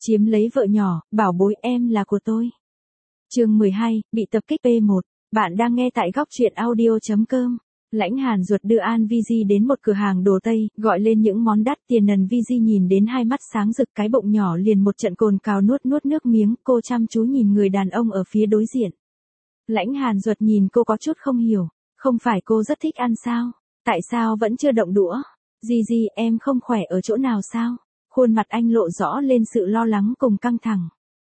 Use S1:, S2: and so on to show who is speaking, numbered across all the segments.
S1: Chiếm lấy vợ nhỏ, bảo bối em là của tôi. Chương 12, bị tập kích P1. Bạn đang nghe tại góc truyện audio.com. Lãnh Hàn Duật đưa An Vi Di đến một cửa hàng đồ Tây, gọi lên những món đắt tiền. Nần Vi Di nhìn đến hai mắt sáng rực, cái bụng nhỏ liền một trận cồn cào nuốt nước miếng. Cô chăm chú nhìn người đàn ông ở phía đối diện. Lãnh Hàn Duật nhìn cô có chút không hiểu, không phải cô rất thích ăn sao? Tại sao vẫn chưa động đũa? Di, em không khỏe ở chỗ nào sao? Khuôn mặt anh lộ rõ lên sự lo lắng cùng căng thẳng.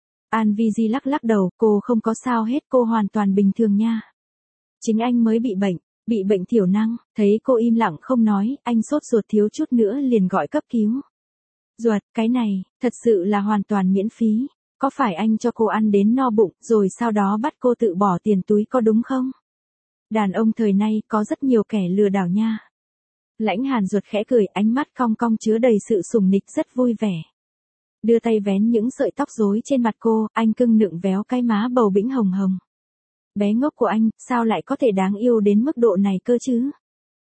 S1: An Vi Di lắc đầu, cô không có sao hết, cô hoàn toàn bình thường nha. Chính anh mới bị bệnh thiểu năng. Thấy cô im lặng không nói, anh sốt ruột thiếu chút nữa liền gọi cấp cứu. Duật, cái này, thật sự là hoàn toàn miễn phí. Có phải anh cho cô ăn đến no bụng, rồi sau đó bắt cô tự bỏ tiền túi có đúng không? Đàn ông thời nay có rất nhiều kẻ lừa đảo nha. Lãnh Hàn Duật khẽ cười, ánh mắt cong cong chứa đầy sự sùng nịch, rất vui vẻ. Đưa tay vén những sợi tóc rối trên mặt cô, anh cưng nựng véo cái má bầu bĩnh hồng hồng. Bé ngốc của anh, sao lại có thể đáng yêu đến mức độ này cơ chứ?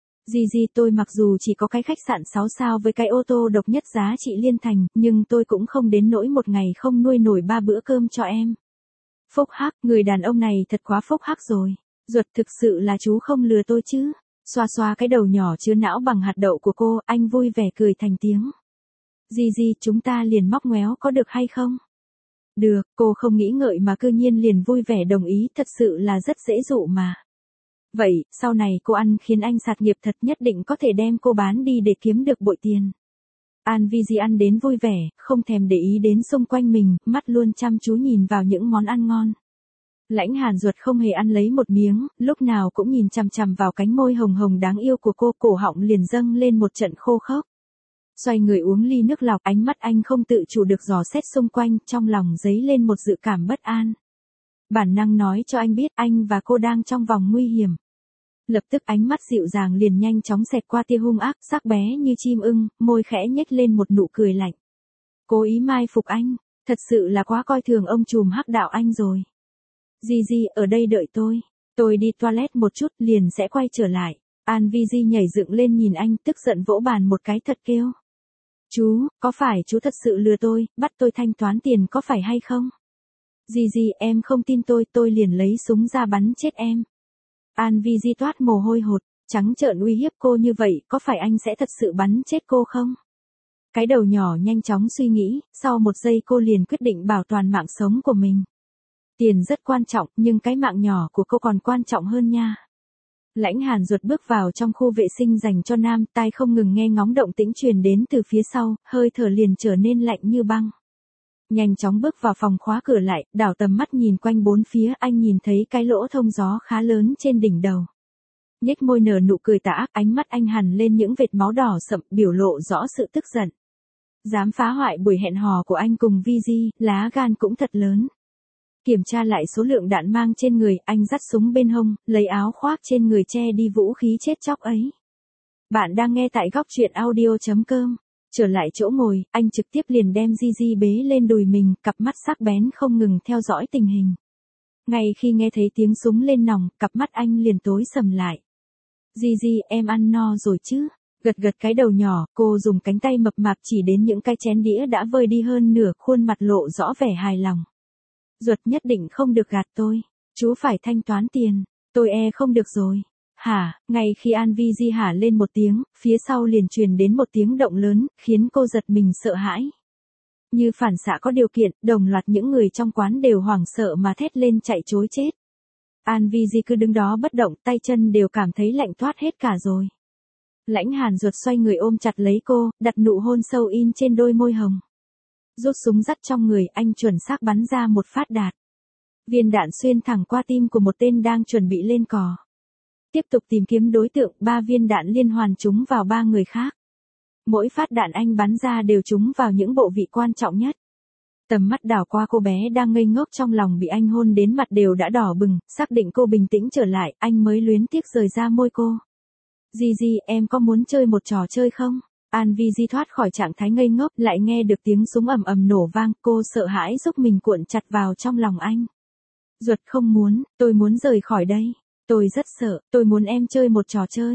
S1: Di, tôi mặc dù chỉ có cái khách sạn 6 sao với cái ô tô độc nhất giá trị liên thành, nhưng tôi cũng không đến nỗi một ngày không nuôi nổi 3 bữa cơm cho em. Phúc hắc, người đàn ông này thật quá phúc hắc rồi. Duật, thực sự là chú không lừa tôi chứ? Xoa cái đầu nhỏ chứa não bằng hạt đậu của cô, anh vui vẻ cười thành tiếng. Di, chúng ta liền móc ngoéo có được hay không? Được, cô không nghĩ ngợi mà cư nhiên liền vui vẻ đồng ý, thật sự là rất dễ dụ mà. Vậy, sau này cô ăn khiến anh sạt nghiệp thật, nhất định có thể đem cô bán đi để kiếm được bội tiền. An Vi Di ăn đến vui vẻ, không thèm để ý đến xung quanh mình, mắt luôn chăm chú nhìn vào những món ăn ngon. Lãnh Hàn Duật không hề ăn lấy một miếng, lúc nào cũng nhìn chằm chằm vào cánh môi hồng hồng đáng yêu của cô, cổ họng liền dâng lên một trận khô khốc. Xoay người uống ly nước lọc, ánh mắt anh không tự chủ được dò xét xung quanh, trong lòng dấy lên một dự cảm bất an. Bản năng nói cho anh biết anh và cô đang trong vòng nguy hiểm. Lập tức ánh mắt dịu dàng liền nhanh chóng xẹt qua tia hung ác, sắc bé như chim ưng, môi khẽ nhếch lên một nụ cười lạnh. Cố ý mai phục anh, thật sự là quá coi thường ông trùm hắc đạo anh rồi. Di, ở đây đợi tôi đi toilet một chút liền sẽ quay trở lại. An Vi Di nhảy dựng lên nhìn anh, tức giận vỗ bàn một cái thật kêu. Chú, có phải chú thật sự lừa tôi, bắt tôi thanh toán tiền có phải hay không? Di, em không tin tôi liền lấy súng ra bắn chết em. An Vi Di toát mồ hôi hột, trắng trợn uy hiếp cô như vậy, có phải anh sẽ thật sự bắn chết cô không? Cái đầu nhỏ nhanh chóng suy nghĩ, sau một giây cô liền quyết định bảo toàn mạng sống của mình. Tiền rất quan trọng, nhưng cái mạng nhỏ của cô còn quan trọng hơn nha. Lãnh Hàn Duật bước vào trong khu vệ sinh dành cho nam, tai không ngừng nghe ngóng động tĩnh truyền đến từ phía sau, hơi thở liền trở nên lạnh như băng. Nhanh chóng bước vào phòng khóa cửa lại, đảo tầm mắt nhìn quanh bốn phía, anh nhìn thấy cái lỗ thông gió khá lớn trên đỉnh đầu. Nhếch môi nở nụ cười tà ác, ánh mắt anh hằn lên những vệt máu đỏ sậm, biểu lộ rõ sự tức giận. Dám phá hoại buổi hẹn hò của anh cùng Vi Di, lá gan cũng thật lớn. Kiểm tra lại số lượng đạn mang trên người, anh dắt súng bên hông, lấy áo khoác trên người che đi vũ khí chết chóc ấy. Bạn đang nghe tại góc truyện audio.com. Trở lại chỗ ngồi, anh trực tiếp liền đem Di bế lên đùi mình, cặp mắt sắc bén không ngừng theo dõi tình hình. Ngay khi nghe thấy tiếng súng lên nòng, cặp mắt anh liền tối sầm lại. Di, em ăn no rồi chứ? Gật cái đầu nhỏ, cô dùng cánh tay mập mạp chỉ đến những cái chén đĩa đã vơi đi hơn nửa, khuôn mặt lộ rõ vẻ hài lòng. Duật, nhất định không được gạt tôi. Chú phải thanh toán tiền. Tôi không được rồi. Hả? Ngay khi An Vi Di hả lên một tiếng, phía sau liền truyền đến một tiếng động lớn, khiến cô giật mình sợ hãi. Như phản xạ có điều kiện, đồng loạt những người trong quán đều hoảng sợ mà thét lên chạy trối chết. An Vi Di cứ đứng đó bất động, tay chân đều cảm thấy lạnh toát hết cả rồi. Lãnh Hàn Duật xoay người ôm chặt lấy cô, đặt nụ hôn sâu in trên đôi môi hồng. Rút súng dắt trong người, anh chuẩn xác bắn ra một phát đạn. Viên đạn xuyên thẳng qua tim của một tên đang chuẩn bị lên cò. Tiếp tục tìm kiếm đối tượng, 3 viên đạn liên hoàn trúng vào 3 người khác. Mỗi phát đạn anh bắn ra đều trúng vào những bộ vị quan trọng nhất. Tầm mắt đảo qua cô bé đang ngây ngốc trong lòng bị anh hôn đến mặt đều đã đỏ bừng, xác định cô bình tĩnh trở lại, anh mới luyến tiếc rời ra môi cô. Di, em có muốn chơi một trò chơi không? An Vi Di thoát khỏi trạng thái ngây ngốc, lại nghe được tiếng súng ầm ầm nổ vang, cô sợ hãi giúp mình cuộn chặt vào trong lòng anh. Duật, không muốn, tôi muốn rời khỏi đây. Tôi rất sợ, tôi muốn em chơi một trò chơi.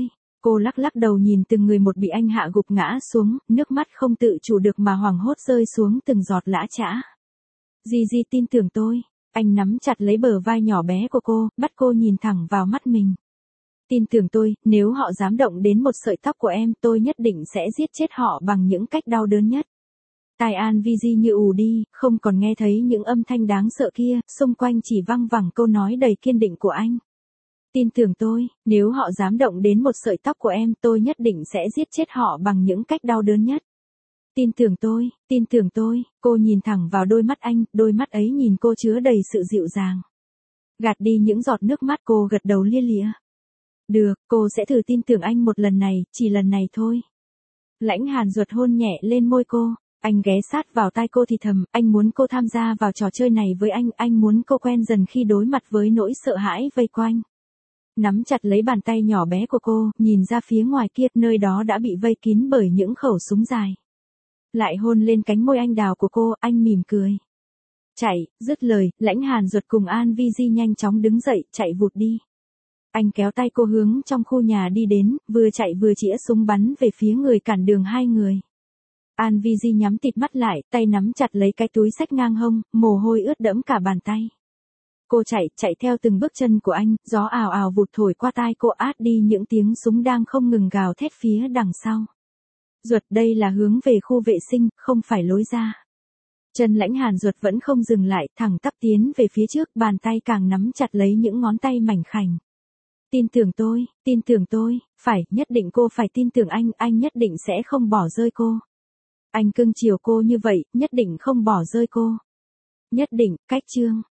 S1: Cô lắc lắc đầu nhìn từng người một bị anh hạ gục ngã xuống, nước mắt không tự chủ được mà hoảng hốt rơi xuống từng giọt lã chã. Gigi tin tưởng tôi. Anh nắm chặt lấy bờ vai nhỏ bé của cô, bắt cô nhìn thẳng vào mắt mình. Tin tưởng tôi, nếu họ dám động đến một sợi tóc của em, tôi nhất định sẽ giết chết họ bằng những cách đau đớn nhất. Tai An Vigi như ù đi, không còn nghe thấy những âm thanh đáng sợ kia, xung quanh chỉ văng vẳng câu nói đầy kiên định của anh. Tin tưởng tôi, nếu họ dám động đến một sợi tóc của em, tôi nhất định sẽ giết chết họ bằng những cách đau đớn nhất. Tin tưởng tôi, cô nhìn thẳng vào đôi mắt anh, đôi mắt ấy nhìn cô chứa đầy sự dịu dàng. Gạt đi những giọt nước mắt, cô gật đầu lia lịa. Được, cô sẽ thử tin tưởng anh một lần này, chỉ lần này thôi. Lãnh Hàn Duật hôn nhẹ lên môi cô, anh ghé sát vào tai cô thì thầm, anh muốn cô tham gia vào trò chơi này với anh muốn cô quen dần khi đối mặt với nỗi sợ hãi vây quanh. Nắm chặt lấy bàn tay nhỏ bé của cô, nhìn ra phía ngoài kia, nơi đó đã bị vây kín bởi những khẩu súng dài. Lại hôn lên cánh môi anh đào của cô, anh mỉm cười. Chạy, dứt lời, Lãnh Hàn Duật cùng An Vigi nhanh chóng đứng dậy, chạy vụt đi. Anh kéo tay cô hướng trong khu nhà đi đến, vừa chạy vừa chĩa súng bắn về phía người cản đường hai người. An Vigi nhắm tịt mắt lại, tay nắm chặt lấy cái túi xách ngang hông, mồ hôi ướt đẫm cả bàn tay. Cô chạy theo từng bước chân của anh, gió ào ào vụt thổi qua tai cô át đi những tiếng súng đang không ngừng gào thét phía đằng sau. Duật, đây là hướng về khu vệ sinh, không phải lối ra. Chân Lãnh Hàn Duật vẫn không dừng lại, thẳng tắp tiến về phía trước, bàn tay càng nắm chặt lấy những ngón tay mảnh khảnh. Tin tưởng tôi, phải, nhất định cô phải tin tưởng anh nhất định sẽ không bỏ rơi cô. Anh cưng chiều cô như vậy, nhất định không bỏ rơi cô. Nhất định, cách chương.